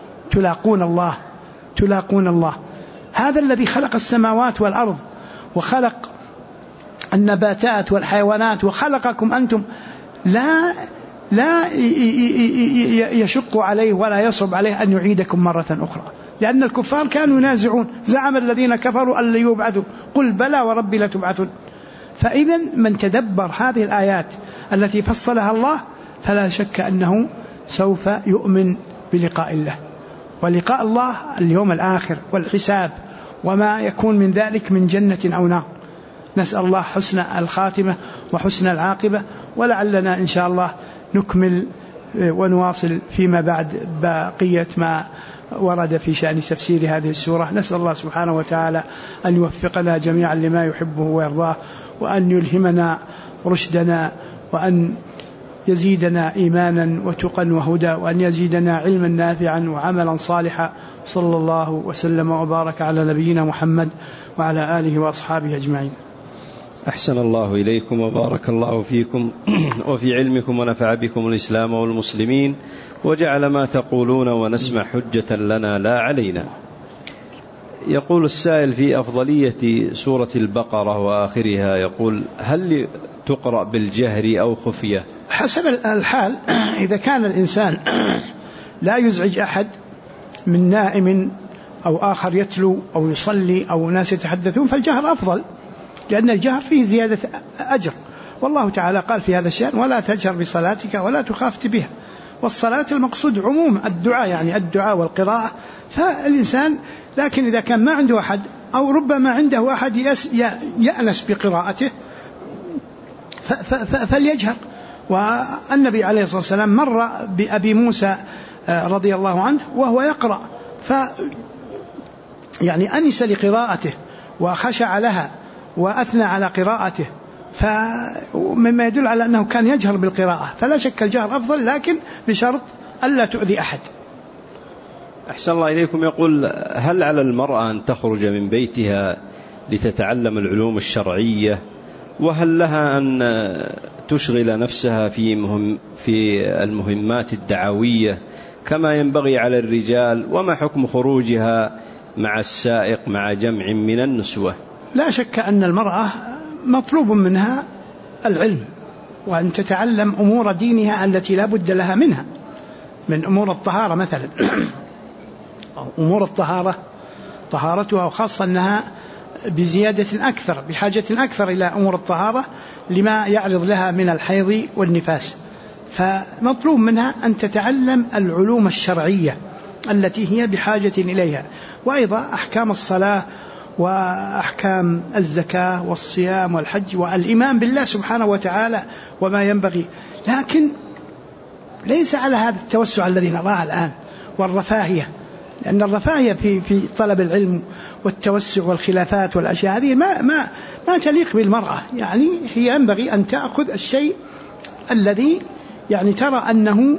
Speaker 1: تلاقون الله. هذا الذي خلق السماوات والأرض وخلق النباتات والحيوانات وخلقكم أنتم لا لا يشق عليه ولا يصعب عليه أن يعيدكم مرة أخرى، لأن الكفار كانوا ينازعون، زعم الذين كفروا أن لن يبعثوا قل بلى وربي لتبعثون. فإذا من تدبر هذه الآيات التي فصلها الله فلا شك أنه سوف يؤمن بلقاء الله، ولقاء الله اليوم الآخر والحساب وما يكون من ذلك من جنة أو نار. نسأل الله حسن الخاتمة وحسن العاقبة، ولعلنا إن شاء الله نكمل ونواصل فيما بعد بقية ما ورد في شأن تفسير هذه السورة. نسأل الله سبحانه وتعالى أن يوفقنا جميعا لما يحبه ويرضاه، وأن يلهمنا رشدنا، وأن يزيدنا إيمانا وتقا وهدى، وأن يزيدنا علما نافعا وعملا صالحا. صلى الله وسلم وبارك على نبينا محمد وعلى آله وأصحابه أجمعين.
Speaker 2: أحسن الله إليكم وبارك الله فيكم وفي علمكم ونفع بكم الإسلام والمسلمين، وجعل ما تقولون ونسمع حجة لنا لا علينا. يقول السائل في أفضلية سورة البقرة وآخرها، يقول هل تقرأ بالجهر أو خفية؟
Speaker 1: حسب الحال. إذا كان الإنسان لا يزعج أحد من نائم أو آخر يتلو أو يصلي أو ناس يتحدثون فالجهر أفضل، لأن الجهر فيه زيادة أجر، والله تعالى قال في هذا الشأن ولا تجهر بصلاتك ولا تخافت بها. والصلاة المقصود عموم الدعاء، يعني الدعاء والقراءة. فالإنسان لكن إذا كان ما عنده أحد أو ربما عنده أحد يأنس بقراءته فليجهر. والنبي عليه الصلاة والسلام مر بأبي موسى رضي الله عنه وهو يقرأ يعني أنس لقراءته وخشع لها وأثنى على قراءته، فمما يدل على أنه كان يجهر بالقراءة. فلا شك الجهر أفضل، لكن بشرط ألا تؤذي أحد.
Speaker 2: أحسن الله إليكم. يقول هل على المرأة أن تخرج من بيتها لتتعلم العلوم الشرعية، وهل لها أن تشغل نفسها في المهمات الدعوية كما ينبغي على الرجال، وما حكم خروجها مع السائق مع جمع من النسوة؟
Speaker 1: لا شك أن المرأة مطلوب منها العلم، وأن تتعلم أمور دينها التي لا بد لها منها، من أمور الطهارة مثلا. أمور الطهارة طهارتها، وخاصة أنها بزيادة أكثر بحاجة أكثر إلى أمور الطهارة لما يعرض لها من الحيض والنفاس. فمطلوب منها أن تتعلم العلوم الشرعية التي هي بحاجة إليها، وأيضا أحكام الصلاة وأحكام الزكاة والصيام والحج والإيمان بالله سبحانه وتعالى وما ينبغي. لكن ليس على هذا التوسع الذي نراه الآن والرفاهية، لأن الرفاهية في طلب العلم والتوسع والخلافات والأشياء هذه ما تليق بالمرأة. يعني هي ينبغي أن تأخذ الشيء الذي يعني ترى أنه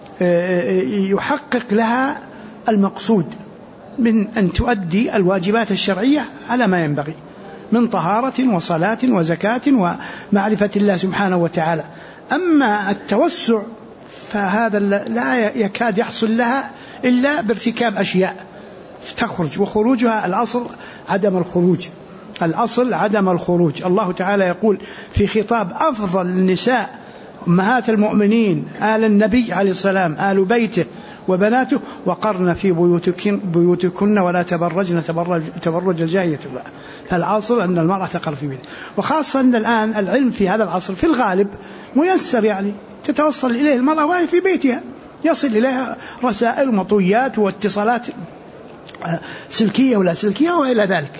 Speaker 1: يحقق لها المقصود من أن تؤدي الواجبات الشرعية على ما ينبغي من طهارة وصلاة وزكاة ومعرفة الله سبحانه وتعالى. أما التوسع فهذا لا يكاد يحصل لها إلا بارتكاب أشياء تخرج، وخروجها الأصل عدم الخروج، الأصل عدم الخروج. الله تعالى يقول في خطاب أفضل النساء أمهات المؤمنين آل النبي عليه السلام آل بيته وبناته وقرن في بيوتكن ولا تبرجن تبرج الجاهلية. فالعاصل أن المرأة تقر في بيتها، وخاصة أن الآن العلم في هذا العصر في الغالب ميسر، يعني تتوصل إليه المرأة وهي في بيتها، يصل إليها رسائل ومطويات واتصالات سلكية ولا سلكية وإلى ذلك.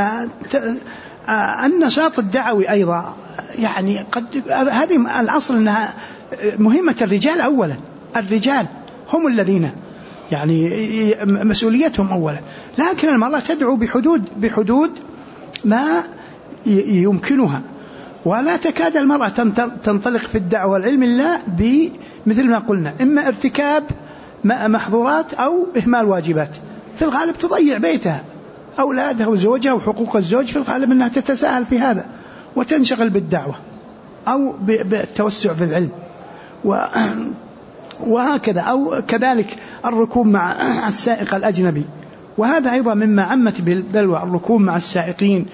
Speaker 1: فالنشاط الدعوي أيضا يعني هذه الأصل أنها مهمة الرجال أولا، الرجال هم الذين يعني مسؤوليتهم أولا، لكن المرأة تدعو بحدود ما يمكنها، ولا تكاد المرأة تنطلق في الدعوة والعلم إلا مثل ما قلنا إما ارتكاب محظورات أو إهمال واجبات. في الغالب تضيع بيتها أولادها وزوجها وحقوق الزوج، في الغالب أنها تتساهل في هذا وتنشغل بالدعوة أو بالتوسع في العلم وهكذا. أو كذلك الركوب مع السائق الأجنبي وهذا أيضا مما عمت بالبلوى، الركوب مع السائقين،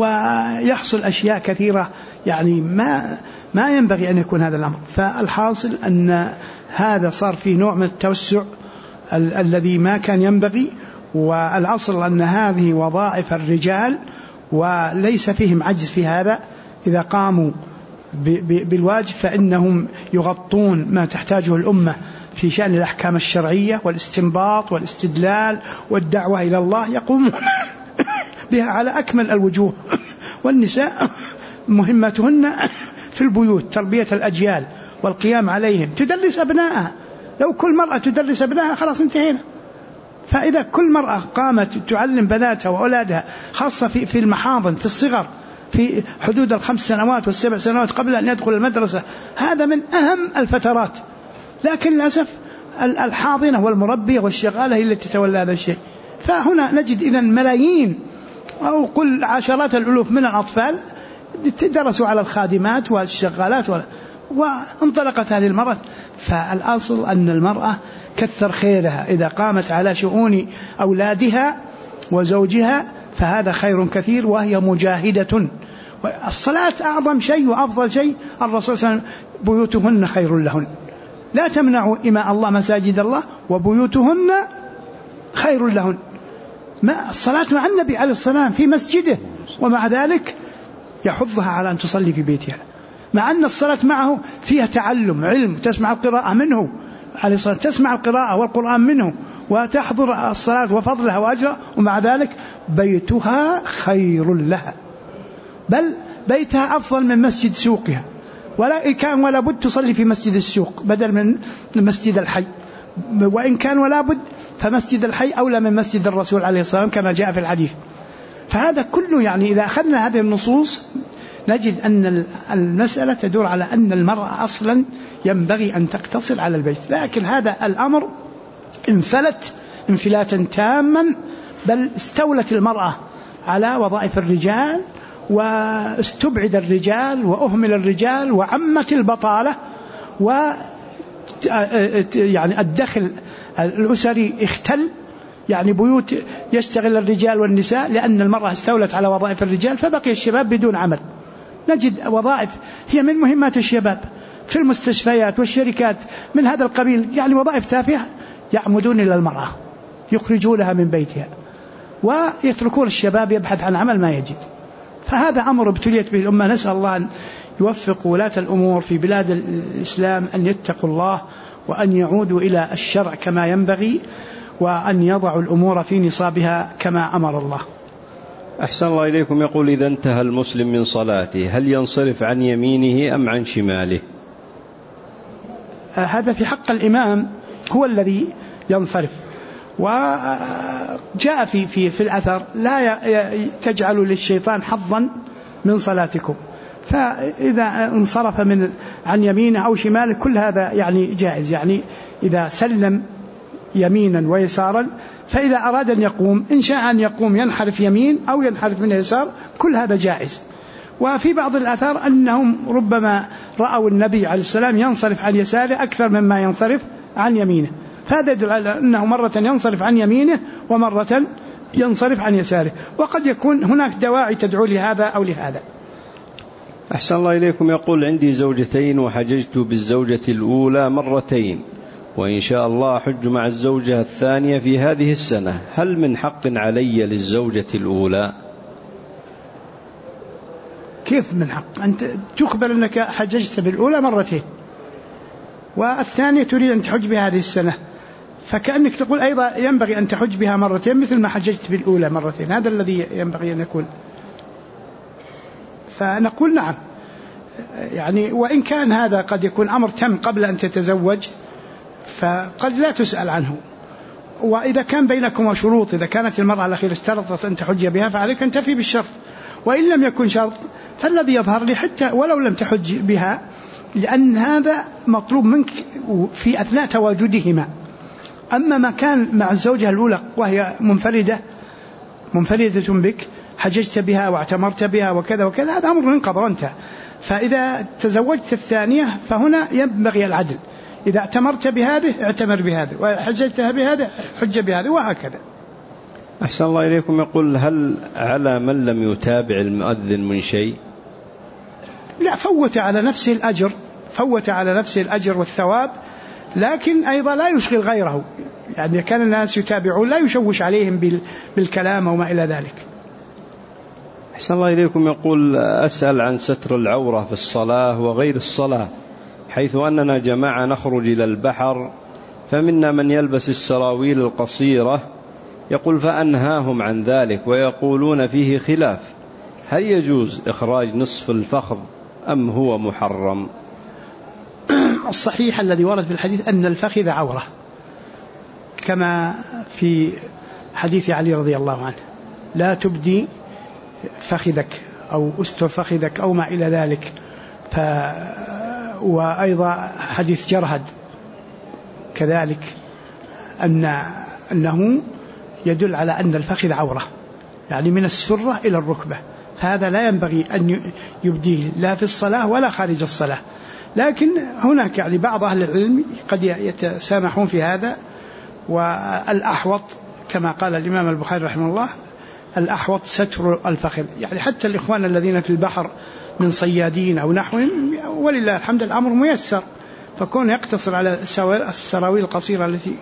Speaker 1: ويحصل أشياء كثيرة يعني ما ينبغي أن يكون هذا الأمر. فالحاصل أن هذا صار فيه نوع من التوسع الذي ما كان ينبغي، والأصل أن هذه وظائف الرجال وليس فيهم عجز في هذا، إذا قاموا بالواجب فإنهم يغطون ما تحتاجه الأمة في شأن الأحكام الشرعية والاستنباط والاستدلال والدعوة إلى الله، يقومون بها على أكمل الوجوه. والنساء مهمتهن في البيوت تربية الأجيال والقيام عليهم، تدرس أبنائها. لو كل مرأة تدرس أبنائها خلاص انتهينا. فإذا كل مرأة قامت تعلم بناتها وأولادها، خاصة في المحاضن في الصغر، في حدود 5 سنوات و7 سنوات قبل أن يدخل المدرسة، هذا من أهم الفترات. لكن للأسف الحاضنة والمربية والشغالة هي التي تتولى هذا الشيء. فهنا نجد إذن ملايين أو قل عشرات الألوف من الأطفال درسوا على الخادمات والشغالات وانطلقت هذه المرأة. فالأصل أن المرأة كثر خيرها إذا قامت على شؤون أولادها وزوجها، فهذا خير كثير، وهي مجاهدة. الصلاة أعظم شيء وأفضل شيء. الرسول صلى الله عليه وسلم بيوتهن خير لهن، لا تمنعوا إماء الله مساجد الله وبيوتهن خير لهن. الصلاة مع النبي عليه الصلاة والسلام في مسجده، ومع ذلك يحضها على أن تصلي في بيتها، مع أن الصلاة معه فيها تعلم علم، تسمع القراءة منه عليه الصلاة، تسمع القراءة والقرآن منه وتحضر الصلاة وفضلها وأجرها، ومع ذلك بيتها خير لها، بل بيتها أفضل من مسجد سوقها، ولا بد تصلي في مسجد السوق بدل من مسجد الحي، وإن كان ولا بد فمسجد الحي أولى من مسجد الرسول عليه الصلاة والسلام كما جاء في الحديث. فهذا كله يعني إذا أخذنا هذه النصوص نجد أن المسألة تدور على أن المرأة أصلا ينبغي أن تقتصر على البيت، لكن هذا الأمر انفلت انفلاتا تاما، بل استولت المرأة على وظائف الرجال، واستبعد الرجال وأهمل الرجال، وعمت البطالة، يعني الدخل الأسري اختل، يعني بيوت يشتغل الرجال والنساء لأن المرأة استولت على وظائف الرجال، فبقي الشباب بدون عمل. نجد وظائف هي من مهمات الشباب في المستشفيات والشركات من هذا القبيل، يعني وظائف تافهة يعمدون إلى المرأة يخرجونها من بيتها، ويتركون الشباب يبحث عن عمل ما يجد. فهذا أمر ابتليت به الأمة. نسأل الله أن يوفق ولاة الأمور في بلاد الإسلام أن يتقوا الله، وأن يعودوا إلى الشرع كما ينبغي، وأن يضعوا الأمور في نصابها كما أمر الله.
Speaker 2: أحسن الله إليكم. يقول: إذا انتهى المسلم من صلاته هل ينصرف عن يمينه أم عن شماله؟
Speaker 1: هذا في حق الإمام هو الذي ينصرف، وجاء في الأثر: لا تجعلوا للشيطان حظا من صلاتكم. فإذا انصرف عن يمينه أو شماله كل هذا يعني جائز، يعني إذا سلم يمينا ويسارا، فإذا أراد أن يقوم إن شاء أن يقوم ينحرف يمين أو ينحرف من اليسار، كل هذا جائز. وفي بعض الآثار أنهم ربما رأوا النبي عليه السلام ينصرف عن يساره أكثر مما ينصرف عن يمينه، فهذا يدل على أنه مرة ينصرف عن يمينه ومرة ينصرف عن يساره، وقد يكون هناك دواعي تدعو لهذا أو لهذا.
Speaker 2: أحسن الله إليكم. يقول: عندي زوجتين وحججت بالزوجة الأولى مرتين، وإن شاء الله أحج مع الزوجة الثانية في هذه السنة، هل من حق علي للزوجة الأولى؟
Speaker 1: كيف من حق؟ أنت تخبر أنك حججت بالأولى مرتين والثانية تريد أن تحج بها هذه السنة، فكأنك تقول أيضا ينبغي أن تحج بها مرتين مثل ما حججت بالأولى مرتين. هذا الذي ينبغي أن يكون. فنقول نعم، يعني وإن كان هذا قد يكون أمر تم قبل أن تتزوج فقد لا تسأل عنه، وإذا كان بينكم شروط، إذا كانت المرأة الأخيرة اشترطت أن تحج بها فعليك أن تفي بالشرط، وإن لم يكن شرط فالذي يظهر لي حتى ولو لم تحج بها، لأن هذا مطلوب منك في أثناء تواجدهما. أما ما كان مع الزوجة الأولى وهي منفردة بك، حججت بها واعتمرت بها وكذا وكذا، هذا أمر انقضى وانتهى. فإذا تزوجت الثانية فهنا ينبغي العدل، إذا اعتمرت بهذه اعتمر بهذه، وحججتها بهذه حج بهذه، وهكذا.
Speaker 2: أحسن الله إليكم. يقول: هل على من لم يتابع المؤذن من شيء؟
Speaker 1: لا، فوت على نفسه الأجر والثواب، لكن أيضا لا يشغل غيره. يعني كان الناس يتابعون لا يشوش عليهم بالكلام وما إلى ذلك.
Speaker 2: أحسن الله إليكم. يقول: أسأل عن ستر العورة في الصلاة وغير الصلاة، حيث أننا جماعة نخرج إلى البحر، فمنا من يلبس السراويل القصيرة، يقول فأنهاهم عن ذلك ويقولون فيه خلاف، هل يجوز إخراج نصف الفخذ أم هو محرم؟
Speaker 1: الصحيح الذي ورد في الحديث أن الفخذ عورة، كما في حديث علي رضي الله عنه: لا تبدي فخذك أو أستر فخذك أو ما إلى ذلك. وأيضا حديث جرهد كذلك أنه يدل على أن الفخذ عورة، يعني من السرة إلى الركبة، فهذا لا ينبغي أن يبديه لا في الصلاة ولا خارج الصلاة. لكن هناك يعني بعض أهل العلم قد يتسامحون في هذا، والأحوط كما قال الإمام البخاري رحمه الله: الأحوط ستر الفخذ. يعني حتى الإخوان الذين في البحر من صيادين أو نحوهم، ولله الحمد الأمر ميسر، فكون يقتصر على السراويل القصيرة التي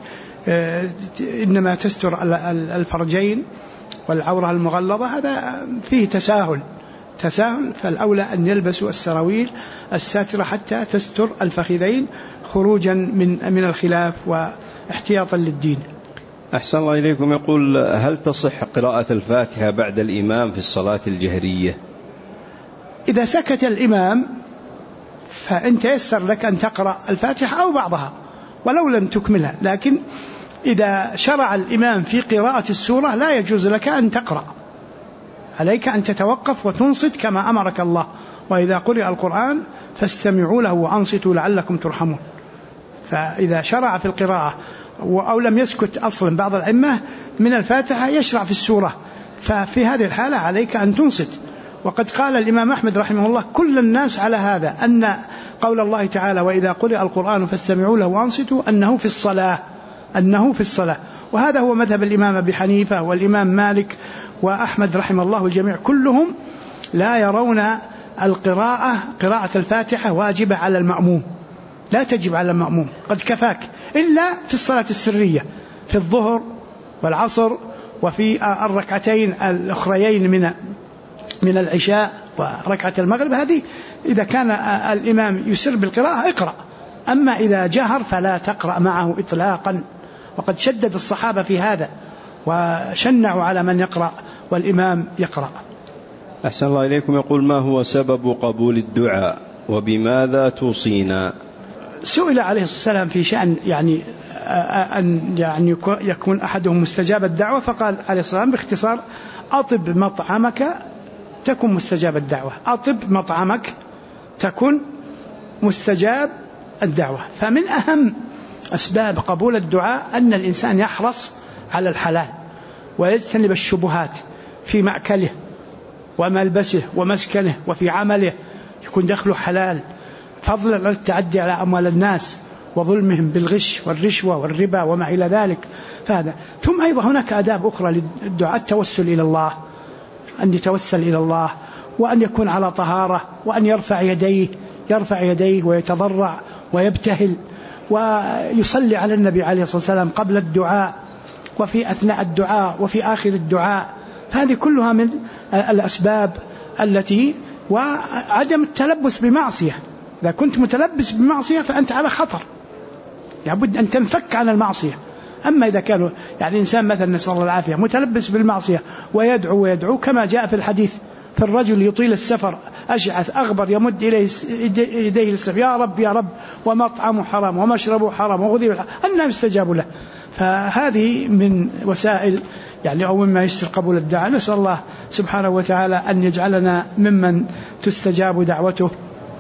Speaker 1: إنما تستر الفرجين والعورة المغلظة، هذا فيه تساهل، فالأولى أن يلبسوا السراويل الساترة حتى تستر الفخذين، خروجا من الخلاف واحتياطا للدين.
Speaker 2: أحسن الله إليكم. يقول: هل تصح قراءة الفاتحة بعد الإمام في الصلاة الجهرية؟
Speaker 1: إذا سكت الإمام فأنت يسر لك أن تقرأ الفاتحة أو بعضها ولو لم تكملها، لكن إذا شرع الإمام في قراءة السورة لا يجوز لك أن تقرأ، عليك أن تتوقف وتنصت كما أمرك الله: وإذا قرئ القرآن فاستمعوا له وأنصتوا لعلكم ترحمون. فإذا شرع في القراءة أو لم يسكت أصلا بعض الأئمة من الفاتحة يشرع في السورة، ففي هذه الحالة عليك أن تنصت. وقد قال الإمام أحمد رحمه الله: كل الناس على هذا، أن قول الله تعالى: وإذا قرئ القرآن فاستمعوا له وأنصتوا، أنه في الصلاة. وهذا هو مذهب الإمام أبي حنيفة والإمام مالك وأحمد رحمه الله الجميع، كلهم لا يرون قراءة الفاتحة واجبة على المأموم، لا تجب على المأموم، قد كفاك، إلا في الصلاة السرية في الظهر والعصر وفي الركعتين الأخريين من العشاء وركعة المغرب. هذه إذا كان الإمام يسر بالقراءة اقرأ، أما إذا جهر فلا تقرأ معه إطلاقا. وقد شدد الصحابة في هذا وشنعوا على من يقرأ والإمام يقرأ.
Speaker 2: أحسن الله إليكم. يقول: ما هو سبب قبول الدعاء وبماذا توصينا؟
Speaker 1: سئل عليه الصلاة والسلام في شأن أن يكون أحدهم مستجاب الدعوة، فقال عليه الصلاة والسلام باختصار: أطب مطعمك تكن مستجاب الدعوة، أطب مطعمك تكن مستجاب الدعوة. فمن أهم أسباب قبول الدعاء أن الإنسان يحرص على الحلال ويجتنب الشبهات في مأكله وملبسه ومسكنه وفي عمله، يكون دخله حلال، فضلا عن التعدي على أموال الناس وظلمهم بالغش والرشوة والربا وما إلى ذلك. فهذا. ثم أيضا هناك آداب أخرى للدعاء: التوسل إلى الله، أن يتوسل إلى الله، وأن يكون على طهارة، وأن يرفع يديه ويتضرع ويبتهل، ويصلي على النبي عليه الصلاة والسلام قبل الدعاء وفي أثناء الدعاء وفي آخر الدعاء. هذه كلها من الأسباب التي، وعدم التلبس بمعصية. إذا كنت متلبس بمعصية فأنت على خطر، لابد أن تنفك عن المعصية. أما إذا كانوا يعني إنسان مثلا نسأل الله العافية متلبس بالمعصية ويدعو كما جاء في الحديث في الرجل يطيل السفر أشعث أغبر يمد إليه يديه للسفر: يا رب ومطعمه حرام ومشربه حرام وغذي بالحرام، أنه يستجاب له. فهذه من وسائل يعني أو مما يسر قبول الدعاء. نسأل الله سبحانه وتعالى أن يجعلنا ممن تستجاب دعوته،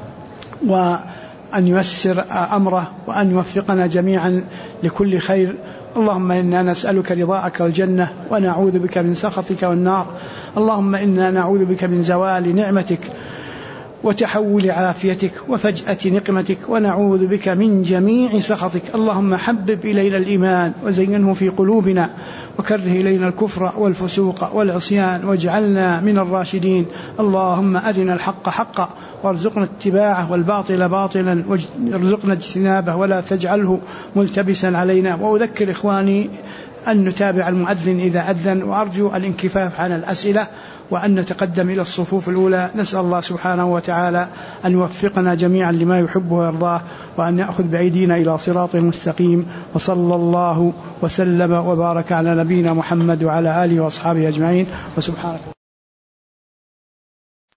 Speaker 1: وأن ييسر أمره، وأن يوفقنا جميعا لكل خير. اللهم إنا نسألك رضاءك والجنة، ونعوذ بك من سخطك والنار. اللهم إنا نعوذ بك من زوال نعمتك وتحول عافيتك وفجأة نقمتك، ونعوذ بك من جميع سخطك. اللهم حبب إلينا الإيمان وزينه في قلوبنا وكره إلينا الكفر والفسوق والعصيان واجعلنا من الراشدين. اللهم أرنا الحق حقا وارزقنا اتباعه والباطل باطلا وارزقنا اجتنابه ولا تجعله ملتبسا علينا. وأذكر إخواني أن نتابع المؤذن إذا أذن، وأرجو الانكفاف عن الأسئلة وأن نتقدم إلى الصفوف الأولى. نسأل الله سبحانه وتعالى أن يوفقنا جميعا لما يحبه ويرضاه، وأن يأخذ بأيدينا إلى صراط مستقيم. وصلى الله وسلم وبارك على نبينا محمد وعلى آله وأصحابه أجمعين. وسبحانك.